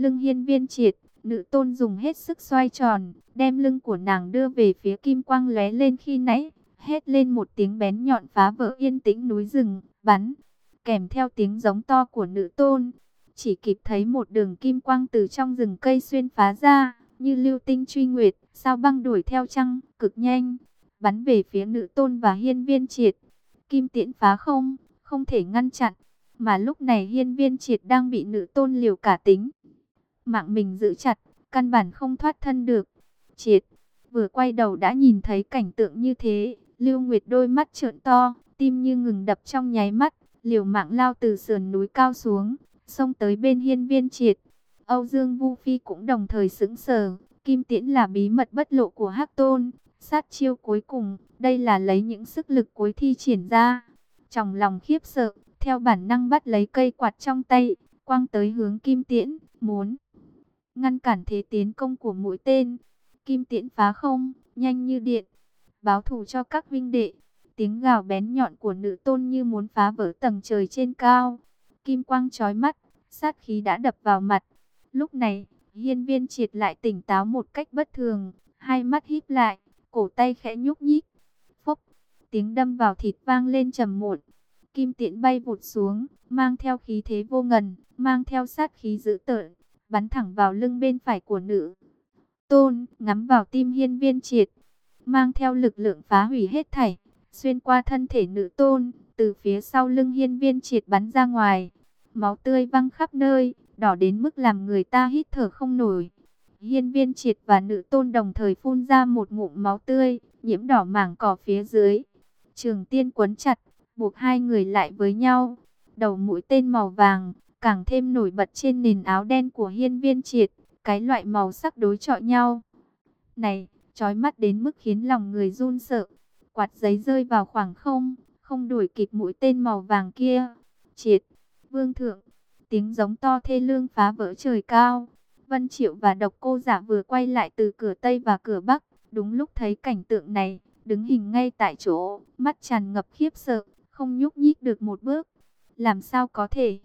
lưng hiên viên triệt. Nữ tôn dùng hết sức xoay tròn, đem lưng của nàng đưa về phía kim quang lóe lên khi nãy, hét lên một tiếng bén nhọn phá vỡ yên tĩnh núi rừng, bắn. Kèm theo tiếng giống to của nữ tôn, chỉ kịp thấy một đường kim quang từ trong rừng cây xuyên phá ra, như lưu tinh truy nguyệt, sao băng đuổi theo trăng, cực nhanh, bắn về phía nữ tôn và hiên viên triệt. Kim tiễn phá không, không thể ngăn chặn, mà lúc này hiên viên triệt đang bị nữ tôn liều cả tính mạng mình giữ chặt, căn bản không thoát thân được. Triệt, vừa quay đầu đã nhìn thấy cảnh tượng như thế, Lưu Nguyệt đôi mắt trợn to, tim như ngừng đập trong nháy mắt, liều mạng lao từ sườn núi cao xuống, xông tới bên hiên viên triệt. Âu Dương Vu Phi cũng đồng thời sững sờ, kim tiễn là bí mật bất lộ của Hắc Tôn, sát chiêu cuối cùng, đây là lấy những sức lực cuối thi triển ra. Trong lòng khiếp sợ, theo bản năng bắt lấy cây quạt trong tay, quăng tới hướng kim tiễn, muốn ngăn cản thế tiến công của mũi tên. Kim tiễn phá không, nhanh như điện, báo thù cho các vinh đệ. Tiếng gào bén nhọn của nữ tôn như muốn phá vỡ tầng trời trên cao. Kim quang chói mắt, sát khí đã đập vào mặt. Lúc này, hiên viên triệt lại tỉnh táo một cách bất thường, hai mắt híp lại, cổ tay khẽ nhúc nhích. Phốc, tiếng đâm vào thịt vang lên trầm muộn. Kim tiễn bay vụt xuống, mang theo khí thế vô ngần, mang theo sát khí dữ tợn, bắn thẳng vào lưng bên phải của nữ tôn, ngắm vào tim hiên viên triệt, mang theo lực lượng phá hủy hết thảy, xuyên qua thân thể nữ tôn, từ phía sau lưng hiên viên triệt bắn ra ngoài. Máu tươi văng khắp nơi, đỏ đến mức làm người ta hít thở không nổi. Hiên viên triệt và nữ tôn đồng thời phun ra một ngụm máu tươi, nhiễm đỏ mảng cỏ phía dưới. Trường tiên quấn chặt, buộc hai người lại với nhau. Đầu mũi tên màu vàng càng thêm nổi bật trên nền áo đen của hiên viên triệt, cái loại màu sắc đối chọi nhau này, chói mắt đến mức khiến lòng người run sợ. Quạt giấy rơi vào khoảng không, không đuổi kịp mũi tên màu vàng kia. Triệt, vương thượng, tiếng giống to thê lương phá vỡ trời cao. Vân Triệu và Độc Cô Giả vừa quay lại từ cửa Tây và cửa Bắc, đúng lúc thấy cảnh tượng này, đứng hình ngay tại chỗ, mắt tràn ngập khiếp sợ, không nhúc nhích được một bước. Làm sao có thể,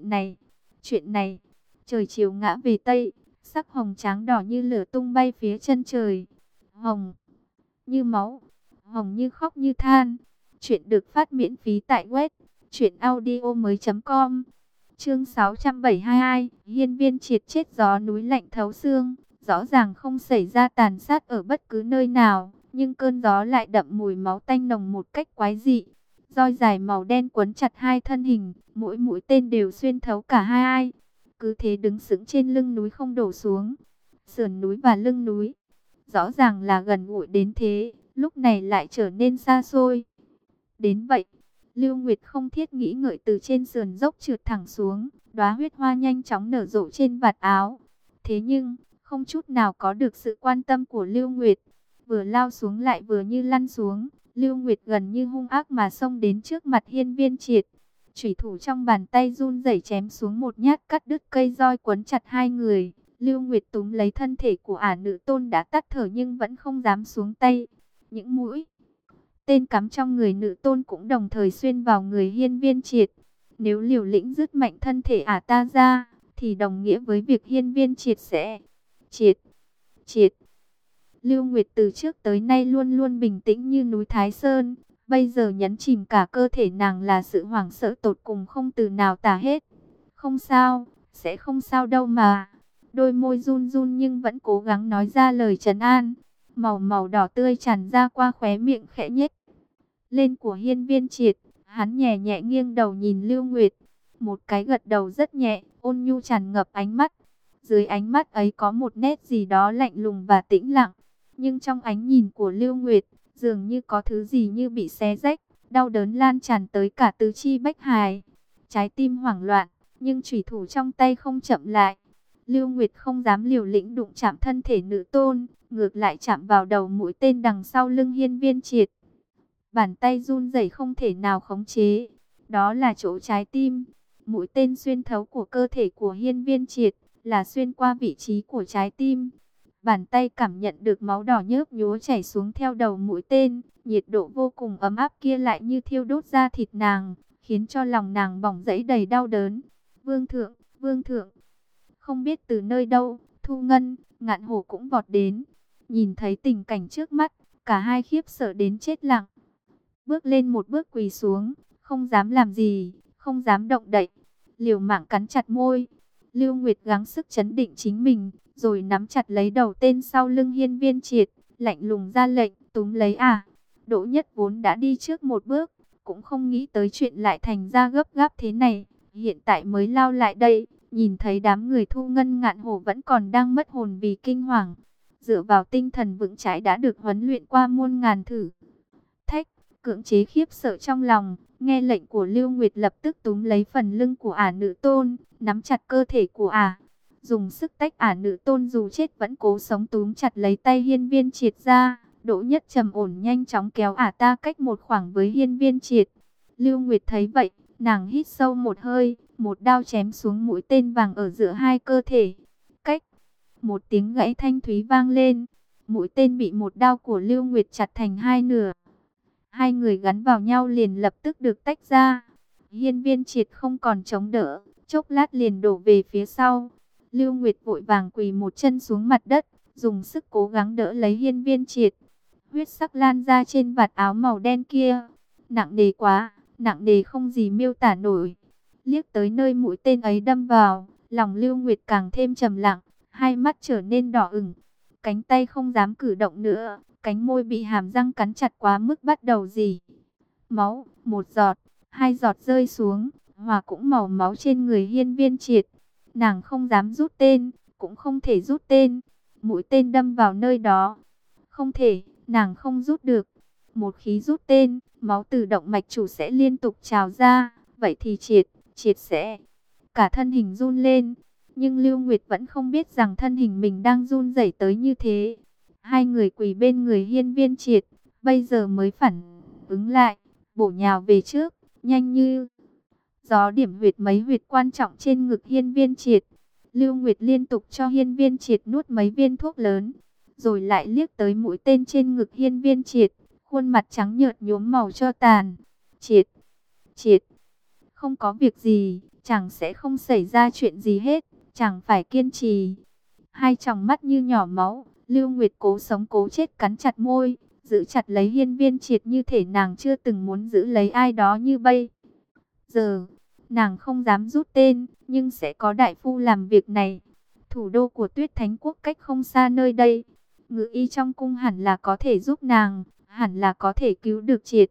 chuyện này, trời chiều ngã về Tây, sắc hồng tráng đỏ như lửa tung bay phía chân trời. Hồng như máu, hồng như khóc như than. Chuyện được phát miễn phí tại web truyệnaudiomoi.com. Chương 672, hiên viên triệt chết gió núi lạnh thấu xương. Rõ ràng không xảy ra tàn sát ở bất cứ nơi nào, nhưng cơn gió lại đậm mùi máu tanh nồng một cách quái dị. Roi dài màu đen quấn chặt hai thân hình, mỗi mũi tên đều xuyên thấu cả hai. Cứ thế đứng sững trên lưng núi không đổ xuống. Sườn núi và lưng núi, rõ ràng là gần gũi đến thế, lúc này lại trở nên xa xôi đến vậy. Lưu Nguyệt không thiết nghĩ ngợi từ trên sườn dốc trượt thẳng xuống, đóa huyết hoa nhanh chóng nở rộ trên vạt áo. Thế nhưng, không chút nào có được sự quan tâm của Lưu Nguyệt. Vừa lao xuống lại vừa như lăn xuống, Lưu Nguyệt gần như hung ác mà xông đến trước mặt hiên viên triệt. Chủy thủ trong bàn tay run rẩy chém xuống một nhát cắt đứt cây roi quấn chặt hai người. Lưu Nguyệt túm lấy thân thể của ả nữ tôn đã tắt thở nhưng vẫn không dám xuống tay. Những mũi tên cắm trong người nữ tôn cũng đồng thời xuyên vào người hiên viên triệt. Nếu liều lĩnh dứt mạnh thân thể ả ta ra, thì đồng nghĩa với việc hiên viên triệt sẽ triệt. Lưu Nguyệt từ trước tới nay luôn luôn bình tĩnh như núi Thái Sơn. Bây giờ nhấn chìm cả cơ thể nàng là sự hoảng sợ tột cùng không từ nào tả hết. Không sao, sẽ không sao đâu mà. Đôi môi run run nhưng vẫn cố gắng nói ra lời trấn an. Màu đỏ tươi tràn ra qua khóe miệng khẽ nhếch lên của hiên viên triệt. Hắn nhẹ nhẹ nghiêng đầu nhìn Lưu Nguyệt. Một cái gật đầu rất nhẹ, ôn nhu tràn ngập ánh mắt. Dưới ánh mắt ấy có một nét gì đó lạnh lùng và tĩnh lặng. Nhưng trong ánh nhìn của Lưu Nguyệt, dường như có thứ gì như bị xé rách, đau đớn lan tràn tới cả tứ chi bách hài. Trái tim hoảng loạn, nhưng chủy thủ trong tay không chậm lại. Lưu Nguyệt không dám liều lĩnh đụng chạm thân thể nữ tôn, ngược lại chạm vào đầu mũi tên đằng sau lưng hiên viên triệt. Bàn tay run rẩy không thể nào khống chế, đó là chỗ trái tim. Mũi tên xuyên thấu của cơ thể của hiên viên triệt, là xuyên qua vị trí của trái tim. Bàn tay cảm nhận được máu đỏ nhớp nhúa chảy xuống theo đầu mũi tên, nhiệt độ vô cùng ấm áp kia lại như thiêu đốt da thịt nàng, khiến cho lòng nàng bỏng rẫy đầy đau đớn. Vương thượng, Không biết từ nơi đâu, Thu Ngân, Ngạn Hổ cũng vọt đến. Nhìn thấy tình cảnh trước mắt, cả hai khiếp sợ đến chết lặng. Bước lên một bước quỳ xuống, không dám làm gì, không dám động đậy, liều mạng cắn chặt môi. Lưu Nguyệt gắng sức trấn định chính mình, rồi nắm chặt lấy đầu tên sau lưng Hiên Viên Triệt, lạnh lùng ra lệnh, túm lấy à. Đỗ Nhất vốn đã đi trước một bước, cũng không nghĩ tới chuyện lại thành ra gấp gáp thế này, hiện tại mới lao lại đây, nhìn thấy đám người Thu Ngân Ngạn Hổ vẫn còn đang mất hồn vì kinh hoàng. Dựa vào tinh thần vững chãi đã được huấn luyện qua muôn ngàn thử thách, cưỡng chế khiếp sợ trong lòng, nghe lệnh của Lưu Nguyệt lập tức túm lấy phần lưng của ả nữ tôn, nắm chặt cơ thể của ả, dùng sức tách ả nữ tôn dù chết vẫn cố sống túm chặt lấy tay Hiên Viên Triệt ra. Đỗ Nhất trầm ổn nhanh chóng kéo ả ta cách một khoảng với Hiên Viên Triệt. Lưu Nguyệt thấy vậy, nàng hít sâu một hơi, một đao chém xuống mũi tên vàng ở giữa hai cơ thể. Cách một tiếng gãy thanh thúy vang lên, mũi tên bị một đao của Lưu Nguyệt chặt thành hai nửa. Hai người gắn vào nhau liền lập tức được tách ra. Hiên Viên Triệt không còn chống đỡ, chốc lát liền đổ về phía sau. Lưu Nguyệt vội vàng quỳ một chân xuống mặt đất, dùng sức cố gắng đỡ lấy Hiên Viên Triệt. Huyết sắc lan ra trên vạt áo màu đen kia, nặng nề quá, nặng nề không gì miêu tả nổi. Liếc tới nơi mũi tên ấy đâm vào, lòng Lưu Nguyệt càng thêm trầm lặng, hai mắt trở nên đỏ ửng, cánh tay không dám cử động nữa, cánh môi bị hàm răng cắn chặt quá mức bắt đầu rỉ máu, một giọt, hai giọt rơi xuống, hòa cũng màu máu trên người Hiên Viên Triệt. Nàng không dám rút tên, cũng không thể rút tên, mũi tên đâm vào nơi đó, không thể, nàng không rút được. Một khi rút tên, máu từ động mạch chủ sẽ liên tục trào ra, vậy thì Triệt sẽ cả thân hình run lên. Nhưng Lưu Nguyệt vẫn không biết rằng thân hình mình đang run rẩy tới như thế. Hai người quỳ bên người Hiên Viên Triệt, bây giờ mới phản ứng lại, bổ nhào về trước, nhanh như gió điểm huyệt mấy huyệt quan trọng trên ngực Hiên Viên Triệt. Lưu Nguyệt liên tục cho Hiên Viên Triệt nuốt mấy viên thuốc lớn, rồi lại liếc tới mũi tên trên ngực Hiên Viên Triệt, khuôn mặt trắng nhợt nhuốm màu cho tàn. Triệt, không có việc gì, chẳng sẽ không xảy ra chuyện gì hết, chẳng phải kiên trì. Hai tròng mắt như nhỏ máu, Lưu Nguyệt cố sống cố chết cắn chặt môi, giữ chặt lấy Hiên Viên Triệt như thể nàng chưa từng muốn giữ lấy ai đó như bây giờ. Nàng không dám rút tên, nhưng sẽ có đại phu làm việc này. Thủ đô của Tuyết Thánh Quốc cách không xa nơi đây. Ngự y trong cung hẳn là có thể giúp nàng, hẳn là có thể cứu được Triệt.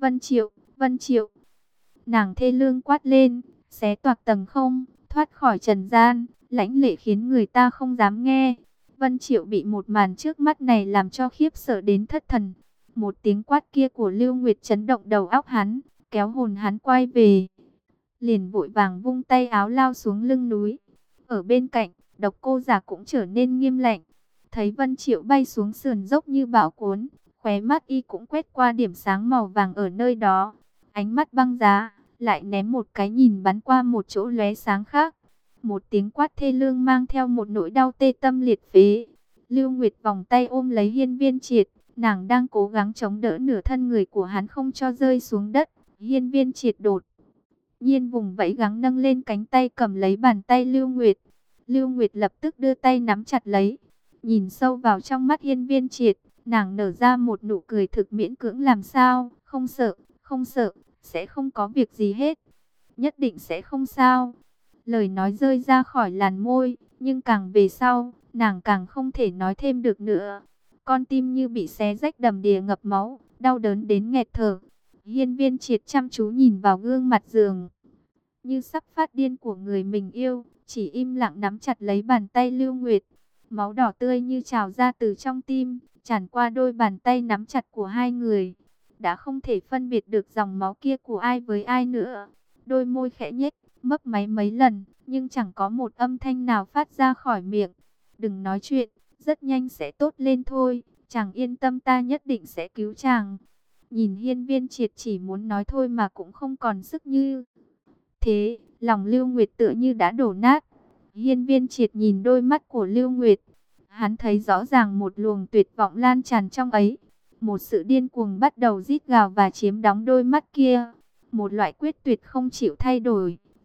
Vân Triệu. Nàng thê lương quát lên, xé toạc tầng không, thoát khỏi trần gian, lãnh lệ khiến người ta không dám nghe. Vân Triệu bị một màn trước mắt này làm cho khiếp sợ đến thất thần. Một tiếng quát kia của Lưu Nguyệt chấn động đầu óc hắn, kéo hồn hắn quay về. Liền vội vàng vung tay áo lao xuống lưng núi. Ở bên cạnh, Độc Cô Giả cũng trở nên nghiêm lạnh. Thấy Vân Triệu bay xuống sườn dốc như bão cuốn, khóe mắt y cũng quét qua điểm sáng màu vàng ở nơi đó. Ánh mắt băng giá, lại ném một cái nhìn bắn qua một chỗ lóe sáng khác. Một tiếng quát thê lương mang theo một nỗi đau tê tâm liệt phế. Lưu Nguyệt vòng tay ôm lấy Hiên Viên Triệt, nàng đang cố gắng chống đỡ nửa thân người của hắn không cho rơi xuống đất. Hiên Viên Triệt đột nhiên vùng vẫy gắng nâng lên cánh tay cầm lấy bàn tay Lưu Nguyệt. Lưu Nguyệt lập tức đưa tay nắm chặt lấy, nhìn sâu vào trong mắt Hiên Viên Triệt, nàng nở ra một nụ cười thực miễn cưỡng. Làm sao, không sợ, sẽ không có việc gì hết, nhất định sẽ không sao. Lời nói rơi ra khỏi làn môi, nhưng càng về sau, nàng càng không thể nói thêm được nữa. Con tim như bị xé rách đầm đìa ngập máu, đau đớn đến nghẹt thở. Hiên Viên Triệt chăm chú nhìn vào gương mặt dường như sắp phát điên của người mình yêu, chỉ im lặng nắm chặt lấy bàn tay Lưu Nguyệt. Máu đỏ tươi như trào ra từ trong tim, tràn qua đôi bàn tay nắm chặt của hai người. Đã không thể phân biệt được dòng máu kia của ai với ai nữa. Đôi môi khẽ nhếch, mấp máy mấy lần, nhưng chẳng có một âm thanh nào phát ra khỏi miệng. Đừng nói chuyện, rất nhanh sẽ tốt lên thôi, chàng yên tâm, ta nhất định sẽ cứu chàng. Nhìn Hiên Viên Triệt chỉ muốn nói thôi mà cũng không còn sức như thế, lòng Lưu Nguyệt tựa như đã đổ nát. Hiên Viên Triệt nhìn đôi mắt của Lưu Nguyệt, hắn thấy rõ ràng một luồng tuyệt vọng lan tràn trong ấy. Một sự điên cuồng bắt đầu rít gào và chiếm đóng đôi mắt kia. Một loại quyết tuyệt không chịu thay đổi,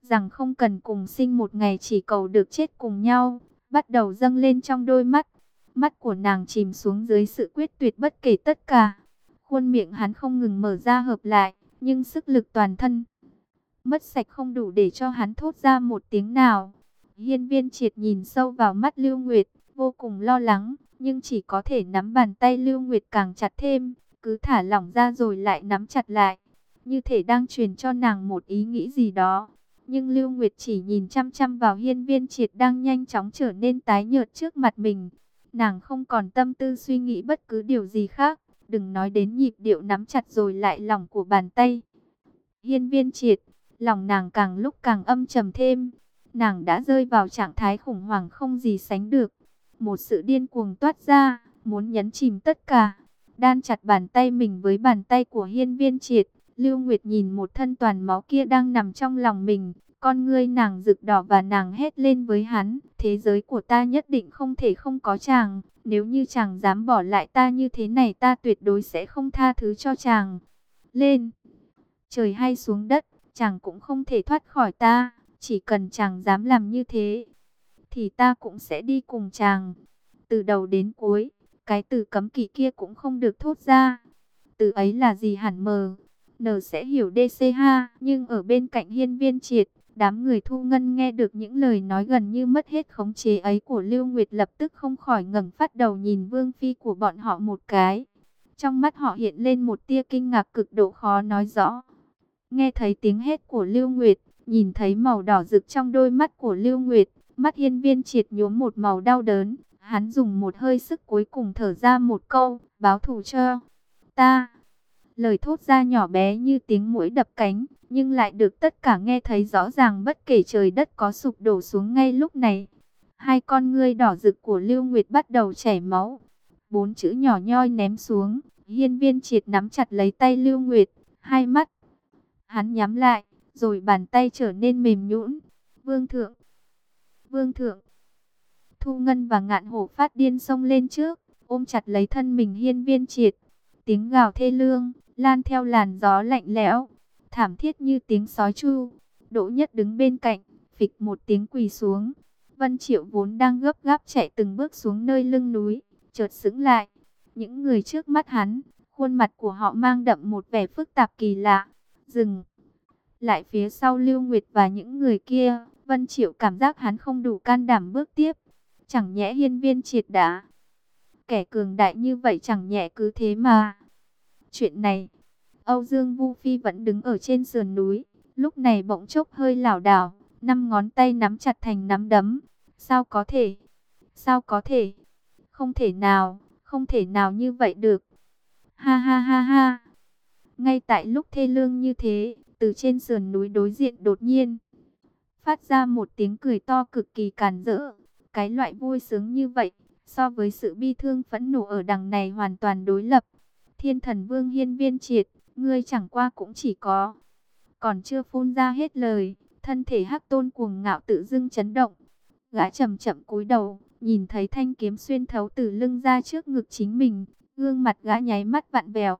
rằng không cần cùng sinh một ngày, chỉ cầu được chết cùng nhau, bắt đầu dâng lên trong đôi mắt. Mắt của nàng chìm xuống dưới sự quyết tuyệt bất kể tất cả. Khuôn miệng hắn không ngừng mở ra hợp lại, nhưng sức lực toàn thân mất sạch không đủ để cho hắn thốt ra một tiếng nào. Hiên Viên Triệt nhìn sâu vào mắt Lưu Nguyệt, vô cùng lo lắng, nhưng chỉ có thể nắm bàn tay Lưu Nguyệt càng chặt thêm, cứ thả lỏng ra rồi lại nắm chặt lại, như thể đang truyền cho nàng một ý nghĩ gì đó. Nhưng Lưu Nguyệt chỉ nhìn chăm chăm vào Hiên Viên Triệt đang nhanh chóng trở nên tái nhợt trước mặt mình. Nàng không còn tâm tư suy nghĩ bất cứ điều gì khác, đừng nói đến nhịp điệu nắm chặt rồi lại lỏng của bàn tay Hiên Viên Triệt. Lòng nàng càng lúc càng âm trầm thêm. Nàng đã rơi vào trạng thái khủng hoảng không gì sánh được. Một sự điên cuồng toát ra, muốn nhấn chìm tất cả. Đan chặt bàn tay mình với bàn tay của Hiên Viên Triệt. Lưu Nguyệt nhìn một thân toàn máu kia đang nằm trong lòng mình. Con ngươi nàng rực đỏ và nàng hét lên với hắn. Thế giới của ta nhất định không thể không có chàng. Nếu như chàng dám bỏ lại ta như thế này, ta tuyệt đối sẽ không tha thứ cho chàng. Lên trời hay xuống đất, chàng cũng không thể thoát khỏi ta. Chỉ cần chàng dám làm như thế, thì ta cũng sẽ đi cùng chàng. Từ đầu đến cuối, cái từ cấm kỵ kia cũng không được thốt ra. Từ ấy là gì hẳn mờ, N sẽ hiểu DC ha. Nhưng ở bên cạnh Hiên Viên Triệt, đám người Thu Ngân nghe được những lời nói gần như mất hết khống chế ấy của Lưu Nguyệt, lập tức không khỏi ngẩng phát đầu nhìn Vương Phi của bọn họ một cái. Trong mắt họ hiện lên một tia kinh ngạc cực độ khó nói rõ. Nghe thấy tiếng hét của Lưu Nguyệt, nhìn thấy màu đỏ rực trong đôi mắt của Lưu Nguyệt, mắt Hiên Viên Triệt nhuốm một màu đau đớn. Hắn dùng một hơi sức cuối cùng thở ra một câu, báo thù cho ta. Lời thốt ra nhỏ bé như tiếng muỗi đập cánh, nhưng lại được tất cả nghe thấy rõ ràng, bất kể trời đất có sụp đổ xuống ngay lúc này. Hai con ngươi đỏ rực của Lưu Nguyệt bắt đầu chảy máu. 4 chữ nhỏ nhoi ném xuống. Hiên Viên Triệt nắm chặt lấy tay Lưu Nguyệt, hai mắt hắn nhắm lại, rồi bàn tay trở nên mềm nhũn. Vương thượng, vương thượng. Thu Ngân và Ngạn Hổ phát điên xông lên trước, ôm chặt lấy thân mình Hiên Viên Triệt. Tiếng gào thê lương lan theo làn gió lạnh lẽo, thảm thiết như tiếng sói tru. Đỗ Nhất đứng bên cạnh, phịch một tiếng quỳ xuống. Vân Triệu vốn đang gấp gáp chạy từng bước xuống nơi lưng núi, chợt sững lại. Những người trước mắt hắn, khuôn mặt của họ mang đậm một vẻ phức tạp kỳ lạ. Dừng lại phía sau Lưu Nguyệt và những người kia, Vân Triệu cảm giác hắn không đủ can đảm bước tiếp. Chẳng nhẽ Hiên Viên Triệt đã kẻ cường đại như vậy, chẳng nhẽ cứ thế mà. Chuyện này, Âu Dương Vu Phi vẫn đứng ở trên sườn núi, lúc này bỗng chốc hơi lảo đảo, 5 ngón tay nắm chặt thành nắm đấm. Sao có thể? Sao có thể? Không thể nào, không thể nào như vậy được. Ha ha ha ha. Ngay tại lúc thê lương như thế, từ trên sườn núi đối diện đột nhiên phát ra một tiếng cười to cực kỳ càn rỡ. Cái loại vui sướng như vậy, so với sự bi thương phẫn nộ ở đằng này hoàn toàn đối lập. Thiên Thần Vương Hiên Viên Triệt, ngươi chẳng qua cũng chỉ có. Còn chưa phun ra hết lời, thân thể Hắc Tôn cuồng ngạo tự dưng chấn động. Gã chậm chậm cúi đầu, nhìn thấy thanh kiếm xuyên thấu từ lưng ra trước ngực chính mình, gương mặt gã nháy mắt vặn vẹo.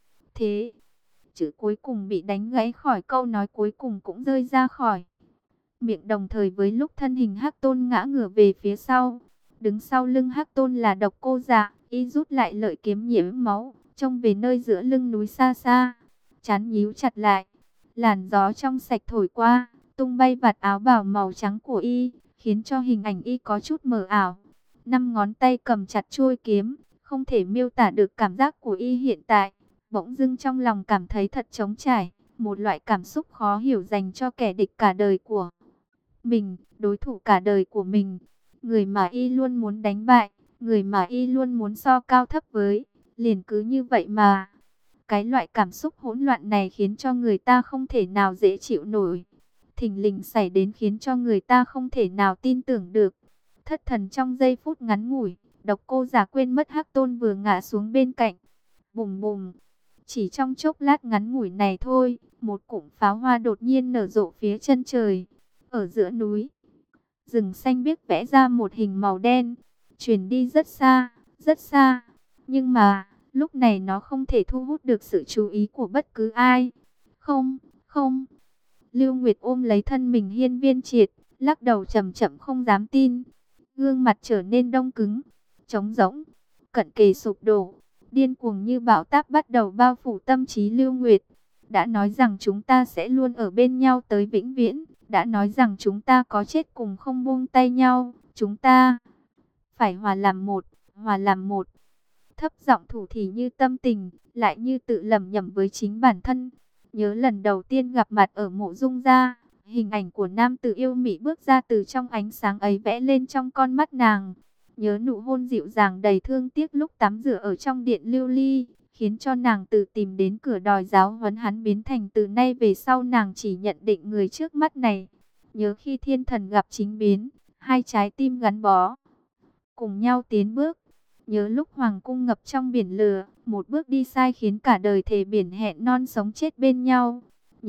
Thế, chữ cuối cùng bị đánh gãy khỏi câu nói cuối cùng cũng rơi ra khỏi miệng, đồng thời với lúc thân hình Hắc Tôn ngã ngửa về phía sau. Đứng sau lưng Hắc Tôn là Độc Cô Dạ, y rút lại lợi kiếm nhiễm máu, trông về nơi giữa lưng núi xa xa, trán nhíu chặt lại. Làn gió trong sạch thổi qua, tung bay vạt áo bào màu trắng của y, khiến cho hình ảnh y có chút mờ ảo. 5 ngón tay cầm chặt chuôi kiếm, không thể miêu tả được cảm giác của y hiện tại. Bỗng dưng trong lòng cảm thấy thật trống trải, một loại cảm xúc khó hiểu dành cho kẻ địch cả đời của mình, đối thủ cả đời của mình, người mà y luôn muốn đánh bại, người mà y luôn muốn so cao thấp với, liền cứ như vậy mà. Cái loại cảm xúc hỗn loạn này khiến cho người ta không thể nào dễ chịu nổi. Thình lình xảy đến khiến cho người ta không thể nào tin tưởng được. Thất thần trong giây phút ngắn ngủi, Độc Cô Giả quên mất Hắc Tôn vừa ngã xuống bên cạnh. Bùm bùm. Chỉ trong chốc lát ngắn ngủi này thôi, một cụm pháo hoa đột nhiên nở rộ phía chân trời. Ở giữa núi, rừng xanh biếc vẽ ra một hình màu đen, truyền đi rất xa, rất xa. Nhưng mà, lúc này nó không thể thu hút được sự chú ý của bất cứ ai. Không, không. Lưu Nguyệt ôm lấy thân mình Hiên Viên Triệt, lắc đầu chậm chậm không dám tin. Gương mặt trở nên đông cứng, trống rỗng, cận kề sụp đổ, điên cuồng như bão táp bắt đầu bao phủ tâm trí Lưu Nguyệt. Đã nói rằng chúng ta sẽ luôn ở bên nhau tới vĩnh viễn, đã nói rằng chúng ta có chết cùng không buông tay nhau, chúng ta phải hòa làm một, hòa làm một. Thấp giọng thủ thỉ như tâm tình, lại như tự lẩm nhẩm với chính bản thân. Nhớ lần đầu tiên gặp mặt ở Mộ Dung gia, hình ảnh của nam tử yêu mị bước ra từ trong ánh sáng ấy vẽ lên trong con mắt nàng. Nhớ nụ hôn dịu dàng đầy thương tiếc lúc tắm rửa ở trong điện lưu ly, khiến cho nàng tự tìm đến cửa đòi giáo huấn hắn, biến thành từ nay về sau nàng chỉ nhận định người trước mắt này. Nhớ khi thiên thần gặp chính biến, hai trái tim gắn bó, cùng nhau tiến bước. Nhớ lúc hoàng cung ngập trong biển lửa, một bước đi sai khiến cả đời thề biển hẹn non sống chết bên nhau.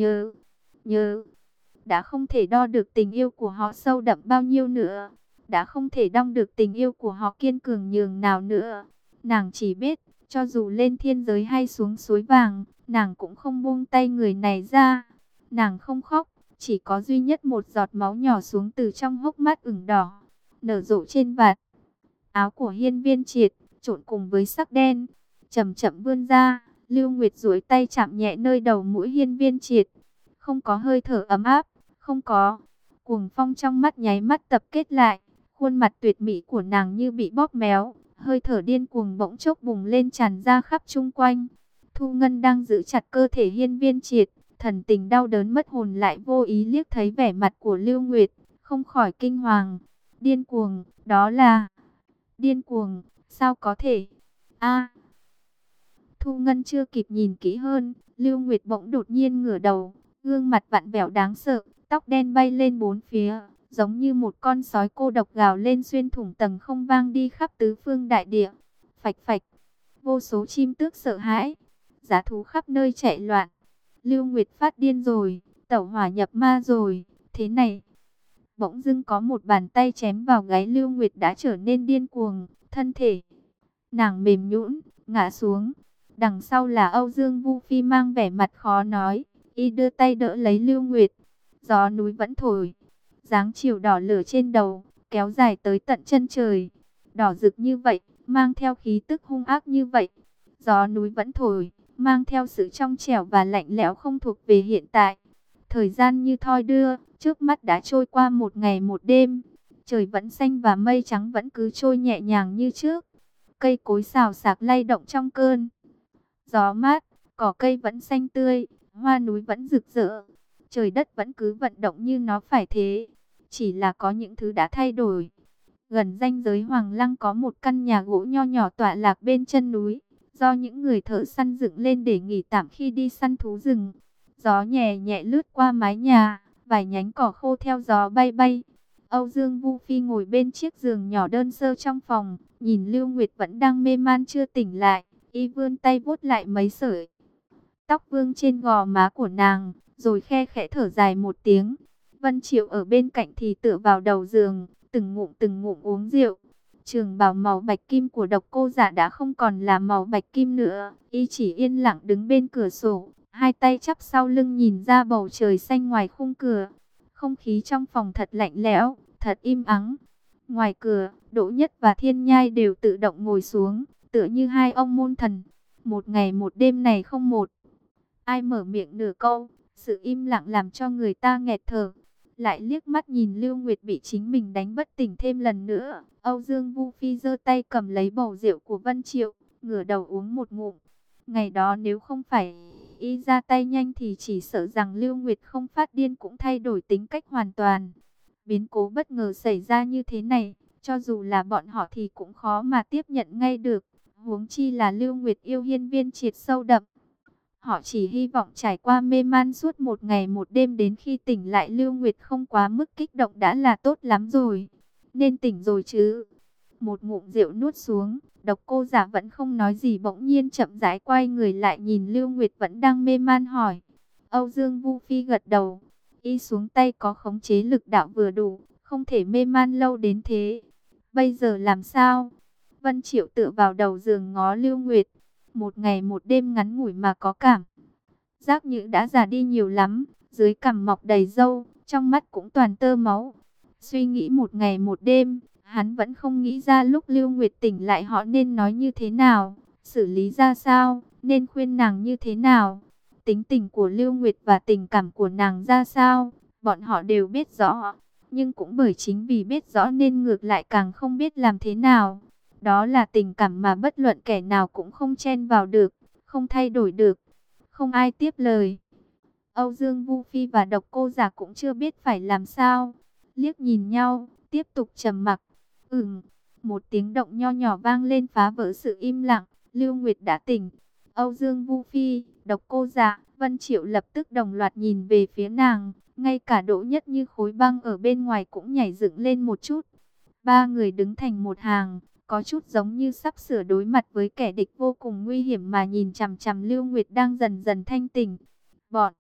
Nhớ, đã không thể đo được tình yêu của họ sâu đậm bao nhiêu nữa. Đã không thể đong được tình yêu của họ kiên cường nhường nào nữa. Nàng chỉ biết, cho dù lên thiên giới hay xuống suối vàng, nàng cũng không buông tay người này ra. Nàng không khóc, chỉ có duy nhất một giọt máu nhỏ xuống từ trong hốc mắt ửng đỏ, nở rộ trên vạt áo của Hiên Viên Triệt, trộn cùng với sắc đen, chậm chậm vươn ra. Lưu Nguyệt duỗi tay chạm nhẹ nơi đầu mũi Hiên Viên Triệt. Không có hơi thở ấm áp, không có. Cuồng phong trong mắt nháy mắt tập kết lại, khuôn mặt tuyệt mỹ của nàng như bị bóp méo, hơi thở điên cuồng bỗng chốc bùng lên tràn ra khắp chung quanh. Thu Ngân đang giữ chặt cơ thể Hiên Viên Triệt, thần tình đau đớn mất hồn, lại vô ý liếc thấy vẻ mặt của Lưu Nguyệt, không khỏi kinh hoàng. Điên cuồng, đó là điên cuồng, sao có thể? A. Thu Ngân chưa kịp nhìn kỹ hơn, Lưu Nguyệt bỗng đột nhiên ngửa đầu, gương mặt vặn vẹo đáng sợ, tóc đen bay lên bốn phía, giống như một con sói cô độc gào lên xuyên thủng tầng không, vang đi khắp tứ phương đại địa. Phạch phạch, vô số chim tước sợ hãi, dã thú khắp nơi chạy loạn. Lưu Nguyệt phát điên rồi, tẩu hỏa nhập ma rồi, thế này. Bỗng dưng có một bàn tay chém vào gáy Lưu Nguyệt, đã trở nên điên cuồng, thân thể nàng mềm nhũn ngã xuống. Đằng sau là Âu Dương Vu Phi mang vẻ mặt khó nói, y đưa tay đỡ lấy Lưu Nguyệt. Gió núi vẫn thổi, dáng chiều đỏ lửa trên đầu, kéo dài tới tận chân trời. Đỏ rực như vậy, mang theo khí tức hung ác như vậy. Gió núi vẫn thổi, mang theo sự trong trẻo và lạnh lẽo không thuộc về hiện tại. Thời gian như thoi đưa, trước mắt đã trôi qua một ngày một đêm. Trời vẫn xanh và mây trắng vẫn cứ trôi nhẹ nhàng như trước. Cây cối xào xạc lay động trong cơn gió mát, cỏ cây vẫn xanh tươi, hoa núi vẫn rực rỡ. Trời đất vẫn cứ vận động như nó phải thế. Chỉ là có những thứ đã thay đổi. Gần ranh giới Hoàng Lăng có một căn nhà gỗ nho nhỏ tọa lạc bên chân núi, do những người thợ săn dựng lên để nghỉ tạm khi đi săn thú rừng. Gió nhẹ nhẹ lướt qua mái nhà, vài nhánh cỏ khô theo gió bay bay. Âu Dương Vu Phi ngồi bên chiếc giường nhỏ đơn sơ trong phòng, nhìn Lưu Nguyệt vẫn đang mê man chưa tỉnh lại, y vươn tay vuốt lại mấy sợi tóc vương trên gò má của nàng, rồi khe khẽ thở dài một tiếng. Vân Triệu ở bên cạnh thì tựa vào đầu giường, từng ngụm uống rượu. Trường bào màu bạch kim của Độc Cô Dạ đã không còn là màu bạch kim nữa, y chỉ yên lặng đứng bên cửa sổ, hai tay chắp sau lưng nhìn ra bầu trời xanh ngoài khung cửa. Không khí trong phòng thật lạnh lẽo, thật im ắng. Ngoài cửa, Đỗ Nhất và Thiên Nhai đều tự động ngồi xuống, tựa như hai ông môn thần. Một ngày một đêm này không một ai mở miệng nửa câu, sự im lặng làm cho người ta nghẹt thở. Lại liếc mắt nhìn Lưu Nguyệt bị chính mình đánh bất tỉnh thêm lần nữa, Âu Dương Vu Phi giơ tay cầm lấy bầu rượu của Vân Triệu, ngửa đầu uống một ngụm. Ngày đó nếu không phải y ra tay nhanh thì chỉ sợ rằng Lưu Nguyệt không phát điên cũng thay đổi tính cách hoàn toàn. Biến cố bất ngờ xảy ra như thế này, cho dù là bọn họ thì cũng khó mà tiếp nhận ngay được. Huống chi là Lưu Nguyệt yêu Hiên Viên Triệt sâu đậm. Họ chỉ hy vọng trải qua mê man suốt một ngày một đêm, đến khi tỉnh lại Lưu Nguyệt không quá mức kích động đã là tốt lắm rồi. Nên tỉnh rồi chứ. Một ngụm rượu nuốt xuống, Độc Cô Dạ vẫn không nói gì, bỗng nhiên chậm rãi quay người lại nhìn Lưu Nguyệt vẫn đang mê man hỏi. Âu Dương Vu Phi gật đầu. Y xuống tay có khống chế lực đạo vừa đủ, không thể mê man lâu đến thế. Bây giờ làm sao? Vân Triệu tựa vào đầu giường ngó Lưu Nguyệt. Một ngày một đêm ngắn ngủi mà có cảm giác như đã già đi nhiều lắm. dưới cằm mọc đầy râu, trong mắt cũng toàn tơ máu. Suy nghĩ một ngày một đêm, hắn vẫn không nghĩ ra lúc Lưu Nguyệt tỉnh lại họ nên nói như thế nào, xử lý ra sao, nên khuyên nàng như thế nào. Tính tình của Lưu Nguyệt và tình cảm của nàng ra sao, bọn họ đều biết rõ. Nhưng cũng bởi chính vì biết rõ nên ngược lại càng không biết làm thế nào. Đó là tình cảm mà bất luận kẻ nào cũng không chen vào được, không thay đổi được. Không ai tiếp lời. Âu Dương Vu Phi và Độc Cô Giả cũng chưa biết phải làm sao. Liếc nhìn nhau, tiếp tục trầm mặc. Một tiếng động nho nhỏ vang lên phá vỡ sự im lặng. Lưu Nguyệt đã tỉnh. Âu Dương Vu Phi, Độc Cô Giả, Vân Triệu lập tức đồng loạt nhìn về phía nàng. Ngay cả Đỗ Nhất như khối băng ở bên ngoài cũng nhảy dựng lên một chút. Ba người đứng thành một hàng, có chút giống như sắp sửa đối mặt với kẻ địch vô cùng nguy hiểm mà nhìn chằm chằm Lưu Nguyệt đang dần dần thanh tỉnh. Bọn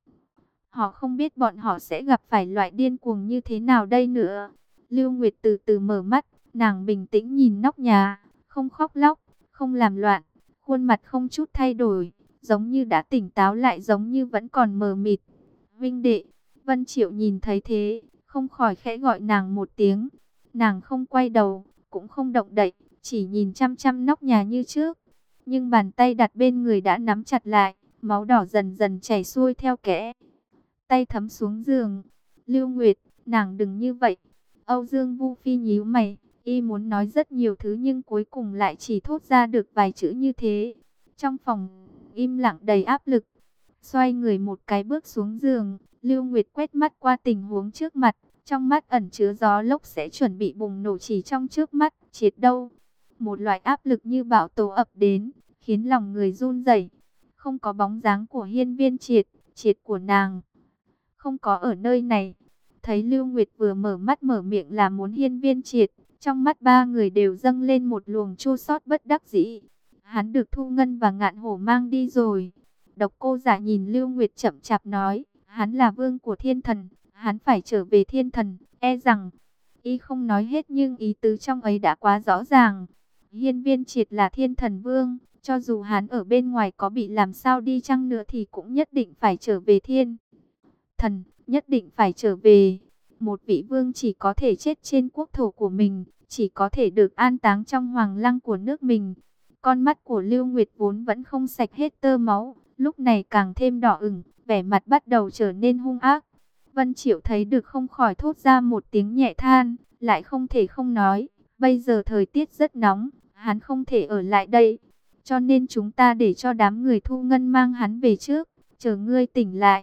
họ không biết bọn họ sẽ gặp phải loại điên cuồng như thế nào đây nữa. Lưu Nguyệt từ từ mở mắt, nàng bình tĩnh nhìn nóc nhà, không khóc lóc, không làm loạn, khuôn mặt không chút thay đổi, giống như đã tỉnh táo lại giống như vẫn còn mờ mịt. Vinh đệ, Vân Triệu nhìn thấy thế, không khỏi khẽ gọi nàng một tiếng. Nàng không quay đầu, cũng không động đậy, chỉ nhìn chăm chăm nóc nhà như trước. Nhưng bàn tay đặt bên người đã nắm chặt lại, máu đỏ dần dần chảy xuôi theo kẽ tay thấm xuống giường. Lưu Nguyệt, nàng đừng như vậy. Âu Dương Vu Phi nhíu mày, y muốn nói rất nhiều thứ nhưng cuối cùng lại chỉ thốt ra được vài chữ như thế. Trong phòng im lặng đầy áp lực. Xoay người một cái bước xuống giường, Lưu Nguyệt quét mắt qua tình huống trước mặt, trong mắt ẩn chứa gió lốc sẽ chuẩn bị bùng nổ chỉ trong trước mắt, triệt đâu. Một loại áp lực như bão tố ập đến, khiến lòng người run rẩy. Không có bóng dáng của Hiên Viên Triệt, Triệt của nàng không có ở nơi này. Thấy Lưu Nguyệt vừa mở mắt mở miệng là muốn Hiên Viên Triệt, trong mắt ba người đều dâng lên một luồng chua xót bất đắc dĩ. Hắn được Thu Ngân và Ngạn Hổ mang đi rồi. Độc Cô Giả nhìn Lưu Nguyệt chậm chạp nói, hắn là vương của thiên thần, hắn phải trở về thiên thần, e rằng y không nói hết nhưng ý tứ trong ấy đã quá rõ ràng. Hiên Viên Triệt là thiên thần vương, cho dù hắn ở bên ngoài có bị làm sao đi chăng nữa thì cũng nhất định phải trở về thiên thần, nhất định phải trở về. Một vị vương chỉ có thể chết trên quốc thổ của mình, chỉ có thể được an táng trong hoàng lăng của nước mình. Con mắt của Lưu Nguyệt vốn vẫn không sạch hết tơ máu, lúc này càng thêm đỏ ửng, vẻ mặt bắt đầu trở nên hung ác. Vân Triệu thấy được không khỏi thốt ra một tiếng nhẹ than, lại không thể không nói, bây giờ thời tiết rất nóng, hắn không thể ở lại đây, cho nên chúng ta để cho đám người Thu Ngân mang hắn về trước, chờ ngươi tỉnh lại.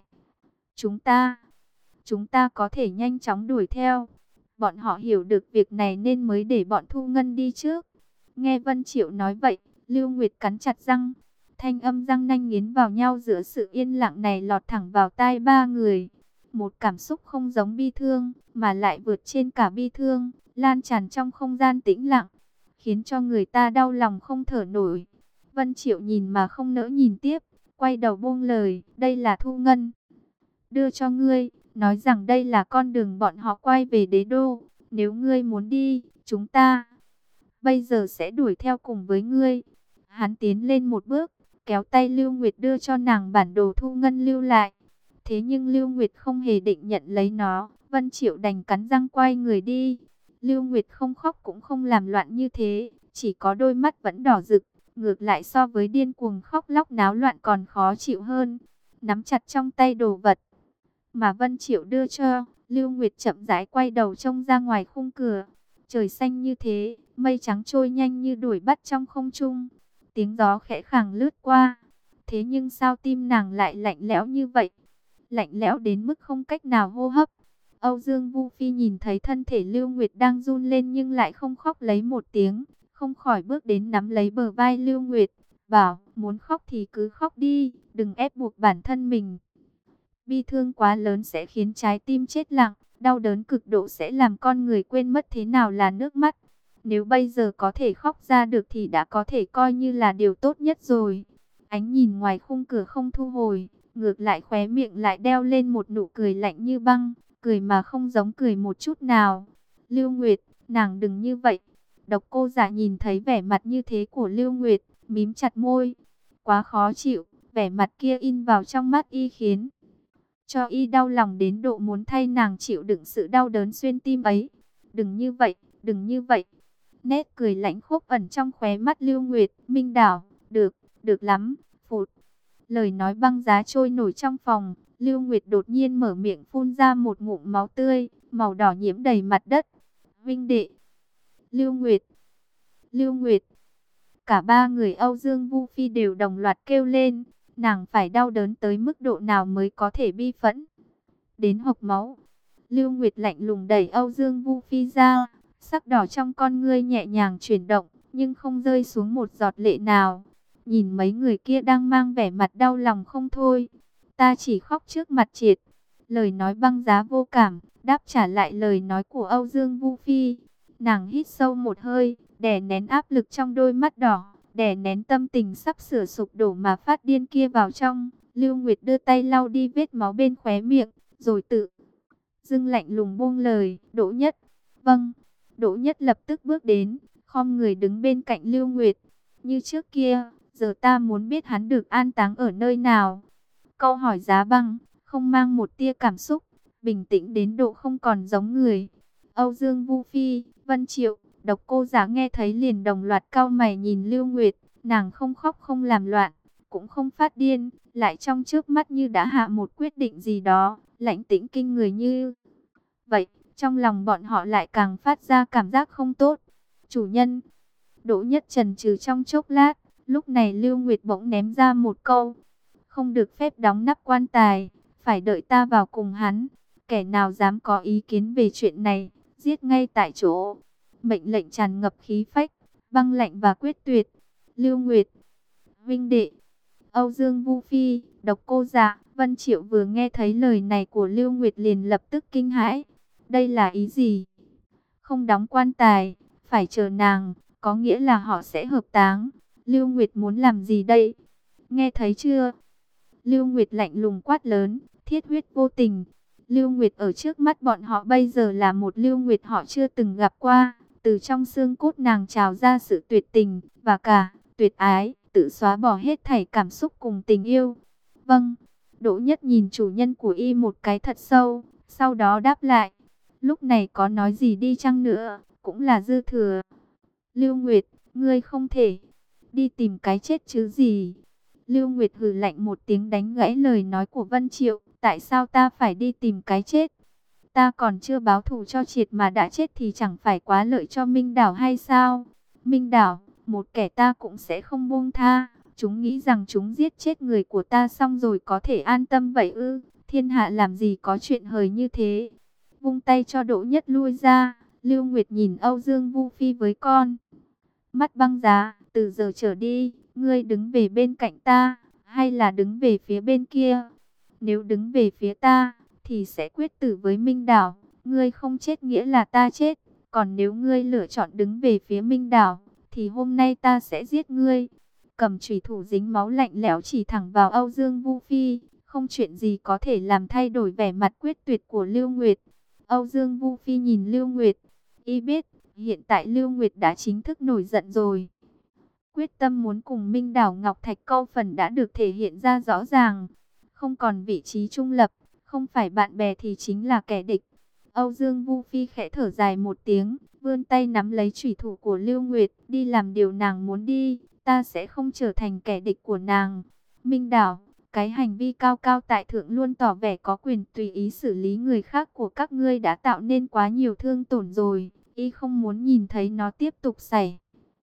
Chúng ta có thể nhanh chóng đuổi theo. Bọn họ hiểu được việc này nên mới để bọn Thu Ngân đi trước. Nghe Vân Triệu nói vậy, Lưu Nguyệt cắn chặt răng. Thanh âm răng nanh nghiến vào nhau giữa sự yên lặng này lọt thẳng vào tai ba người. Một cảm xúc không giống bi thương, mà lại vượt trên cả bi thương, lan tràn trong không gian tĩnh lặng, khiến cho người ta đau lòng không thở nổi. Vân Triệu nhìn mà không nỡ nhìn tiếp, quay đầu buông lời, đây là Thu Ngân đưa cho ngươi, nói rằng đây là con đường bọn họ quay về đế đô. Nếu ngươi muốn đi, chúng ta bây giờ sẽ đuổi theo cùng với ngươi. Hắn tiến lên một bước, kéo tay Lưu Nguyệt đưa cho nàng bản đồ Thu Ngân lưu lại. Thế nhưng Lưu Nguyệt không hề định nhận lấy nó, Vân Triệu đành cắn răng quay người đi. Lưu Nguyệt không khóc cũng không làm loạn như thế, chỉ có đôi mắt vẫn đỏ rực, ngược lại so với điên cuồng khóc lóc náo loạn còn khó chịu hơn. Nắm chặt trong tay đồ vật mà Vân Triệu đưa cho, Lưu Nguyệt chậm rãi quay đầu trông ra ngoài khung cửa. Trời xanh như thế, mây trắng trôi nhanh như đuổi bắt trong không trung. Tiếng gió khẽ khàng lướt qua. Thế nhưng sao tim nàng lại lạnh lẽo như vậy? Lạnh lẽo đến mức không cách nào hô hấp. Âu Dương Vu Phi nhìn thấy thân thể Lưu Nguyệt đang run lên nhưng lại không khóc lấy một tiếng, không khỏi bước đến nắm lấy bờ vai Lưu Nguyệt, bảo, muốn khóc thì cứ khóc đi, đừng ép buộc bản thân mình. Bi thương quá lớn sẽ khiến trái tim chết lặng, đau đớn cực độ sẽ làm con người quên mất thế nào là nước mắt. Nếu bây giờ có thể khóc ra được thì đã có thể coi như là điều tốt nhất rồi. Ánh nhìn ngoài khung cửa không thu hồi, ngược lại khóe miệng lại đeo lên một nụ cười lạnh như băng, cười mà không giống cười một chút nào. Lưu Nguyệt, nàng đừng như vậy. Độc Cô Giả nhìn thấy vẻ mặt như thế của Lưu Nguyệt, mím chặt môi. Quá khó chịu, vẻ mặt kia in vào trong mắt y khiến cho y đau lòng đến độ muốn thay nàng chịu đựng sự đau đớn xuyên tim ấy. Đừng như vậy, đừng như vậy. Nét cười lãnh khốc ẩn trong khóe mắt Lưu Nguyệt. Minh Đảo, được, được lắm. Phụt. Lời nói băng giá trôi nổi trong phòng. Lưu Nguyệt đột nhiên mở miệng phun ra một ngụm máu tươi, màu đỏ nhiễm đầy mặt đất. Vinh đệ. Lưu Nguyệt. Lưu Nguyệt. Cả ba người Âu Dương Vu Phi đều đồng loạt kêu lên. Nàng phải đau đớn tới mức độ nào mới có thể bi phẫn đến hộc máu. Lưu Nguyệt lạnh lùng đẩy Âu Dương Vu Phi ra, sắc đỏ trong con ngươi nhẹ nhàng chuyển động, nhưng không rơi xuống một giọt lệ nào. Nhìn mấy người kia đang mang vẻ mặt đau lòng không thôi. Ta chỉ khóc trước mặt Triệt. Lời nói băng giá vô cảm, đáp trả lại lời nói của Âu Dương Vu Phi. Nàng hít sâu một hơi, đè nén áp lực trong đôi mắt đỏ, đè nén tâm tình sắp sửa sụp đổ mà phát điên kia vào trong. Lưu Nguyệt đưa tay lau đi vết máu bên khóe miệng, rồi tự dưng lạnh lùng buông lời. Đỗ Nhất. Vâng. Đỗ Nhất lập tức bước đến, khom người đứng bên cạnh Lưu Nguyệt. Như trước kia, giờ ta muốn biết hắn được an táng ở nơi nào. Câu hỏi giá băng, không mang một tia cảm xúc, bình tĩnh đến độ không còn giống người. Âu Dương Vu Phi, Vân Triệu, Độc Cô Giá nghe thấy liền đồng loạt cau mày nhìn Lưu Nguyệt. Nàng không khóc không làm loạn, cũng không phát điên, lại trong trước mắt như đã hạ một quyết định gì đó, lãnh tĩnh kinh người như vậy. Trong lòng bọn họ lại càng phát ra cảm giác không tốt. Chủ nhân. Đỗ Nhất chần chừ trong chốc lát, lúc này Lưu Nguyệt bỗng ném ra một câu. Không được phép đóng nắp quan tài, phải đợi ta vào cùng hắn. Kẻ nào dám có ý kiến về chuyện này, giết ngay tại chỗ. Mệnh lệnh tràn ngập khí phách, băng lạnh và quyết tuyệt. Lưu Nguyệt. Vinh đệ. Âu Dương Vu Phi, Độc Cô Dạ, Vân Triệu vừa nghe thấy lời này của Lưu Nguyệt liền lập tức kinh hãi. Đây là ý gì? Không đóng quan tài, phải chờ nàng, có nghĩa là họ sẽ hợp táng. Lưu Nguyệt muốn làm gì đây? Nghe thấy chưa? Lưu Nguyệt lạnh lùng quát lớn, thiết huyết vô tình. Lưu Nguyệt ở trước mắt bọn họ bây giờ là một Lưu Nguyệt họ chưa từng gặp qua. Từ trong xương cốt nàng trào ra sự tuyệt tình và cả tuyệt ái, tự xóa bỏ hết thảy cảm xúc cùng tình yêu. Vâng. Đỗ Nhất nhìn chủ nhân của y một cái thật sâu, sau đó đáp lại. Lúc này có nói gì đi chăng nữa, cũng là dư thừa. Lưu Nguyệt, ngươi không thể đi tìm cái chết chứ gì. Lưu Nguyệt hừ lạnh một tiếng đánh gãy lời nói của Vân Triệu. Tại sao ta phải đi tìm cái chết? Ta còn chưa báo thù cho Triệt mà đã chết thì chẳng phải quá lợi cho Minh Đảo hay sao? Minh Đảo, một kẻ ta cũng sẽ không buông tha. Chúng nghĩ rằng chúng giết chết người của ta xong rồi có thể an tâm vậy ư? Thiên hạ làm gì có chuyện hời như thế? Vung tay cho Đỗ Nhất lui ra. Lưu Nguyệt nhìn Âu Dương Vu Phi với con mắt băng giá. Từ giờ trở đi, ngươi đứng về bên cạnh ta, hay là đứng về phía bên kia? Nếu đứng về phía ta, thì sẽ quyết tử với Minh Đảo. Ngươi không chết nghĩa là ta chết. Còn nếu ngươi lựa chọn đứng về phía Minh Đảo, thì hôm nay ta sẽ giết ngươi. Cầm chủy thủ dính máu lạnh lẽo chỉ thẳng vào Âu Dương Vu Phi. Không chuyện gì có thể làm thay đổi vẻ mặt quyết tuyệt của Lưu Nguyệt. Âu Dương Vu Phi nhìn Lưu Nguyệt. Y biết, hiện tại Lưu Nguyệt đã chính thức nổi giận rồi. Quyết tâm muốn cùng Minh Đảo Ngọc Thạch câu phần đã được thể hiện ra rõ ràng. Không còn vị trí trung lập, không phải bạn bè thì chính là kẻ địch. Âu Dương Vu Phi khẽ thở dài một tiếng, vươn tay nắm lấy chủy thủ của Lưu Nguyệt, đi làm điều nàng muốn đi, ta sẽ không trở thành kẻ địch của nàng. Minh Đảo, cái hành vi cao cao tại thượng luôn tỏ vẻ có quyền tùy ý xử lý người khác của các ngươi đã tạo nên quá nhiều thương tổn rồi, y không muốn nhìn thấy nó tiếp tục xảy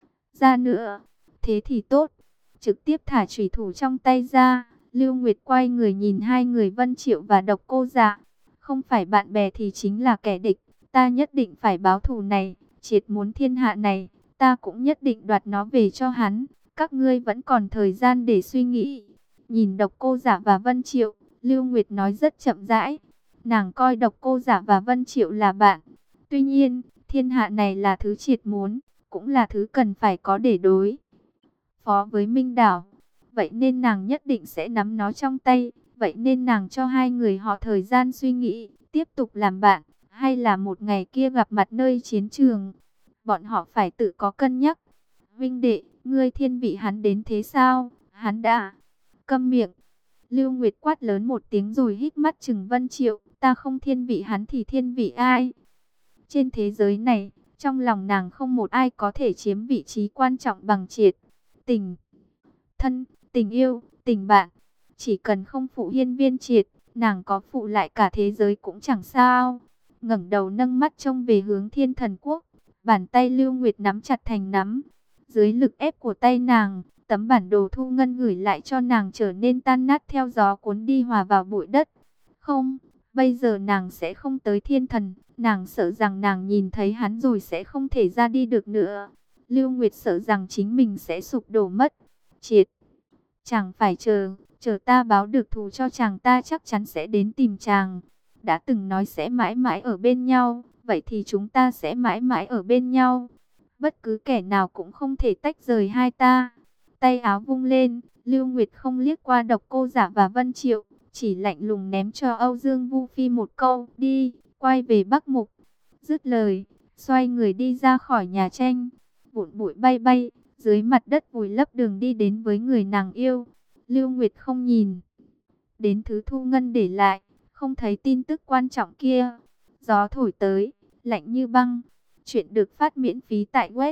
ra nữa. Thế thì tốt, trực tiếp thả chủy thủ trong tay ra. Lưu Nguyệt quay người nhìn hai người Vân Triệu và Độc Cô Dạ. Không phải bạn bè thì chính là kẻ địch. Ta nhất định phải báo thù này. Triệt muốn thiên hạ này, ta cũng nhất định đoạt nó về cho hắn. Các ngươi vẫn còn thời gian để suy nghĩ. Nhìn Độc Cô Dạ và Vân Triệu, Lưu Nguyệt nói rất chậm rãi. Nàng coi Độc Cô Dạ và Vân Triệu là bạn. Tuy nhiên, thiên hạ này là thứ Triệt muốn, cũng là thứ cần phải có để đối phó với Minh Đảo. Vậy nên nàng nhất định sẽ nắm nó trong tay. Vậy nên nàng cho hai người họ thời gian suy nghĩ, tiếp tục làm bạn, hay là một ngày kia gặp mặt nơi chiến trường. Bọn họ phải tự có cân nhắc. Vinh đệ, ngươi thiên vị hắn đến thế sao? Hắn đã câm miệng. Lưu Nguyệt quát lớn một tiếng rồi híp mắt trừng Vân Triệu, ta không thiên vị hắn thì thiên vị ai? Trên thế giới này, trong lòng nàng không một ai có thể chiếm vị trí quan trọng bằng Triệt. Tình thân, tình yêu, tình bạn, chỉ cần không phụ hiên viên Triệt, nàng có phụ lại cả thế giới cũng chẳng sao. Ngẩng đầu nâng mắt trông về hướng Thiên Thần Quốc, bàn tay Lưu Nguyệt nắm chặt thành nắm. Dưới lực ép của tay nàng, tấm bản đồ thu ngân gửi lại cho nàng trở nên tan nát theo gió cuốn đi hòa vào bụi đất. Không, bây giờ nàng sẽ không tới thiên thần, nàng sợ rằng nàng nhìn thấy hắn rồi sẽ không thể ra đi được nữa. Lưu Nguyệt sợ rằng chính mình sẽ sụp đổ mất. Triệt, chẳng phải chờ ta báo được thù cho chàng ta chắc chắn sẽ đến tìm chàng. Đã từng nói sẽ mãi mãi ở bên nhau, vậy thì chúng ta sẽ mãi mãi ở bên nhau. Bất cứ kẻ nào cũng không thể tách rời hai ta. Tay áo vung lên, Lưu Nguyệt không liếc qua Độc Cô Giả và Vân Triệu, chỉ lạnh lùng ném cho Âu Dương Vu Phi một câu, đi, quay về Bắc Mục. Dứt lời, xoay người đi ra khỏi nhà tranh, vụn bụi bay bay, dưới mặt đất vùi lấp đường đi đến với người nàng yêu. Lưu Nguyệt không nhìn đến thứ Thu Ngân để lại, không thấy tin tức quan trọng kia. Gió thổi tới, lạnh như băng. Chuyện được phát miễn phí tại web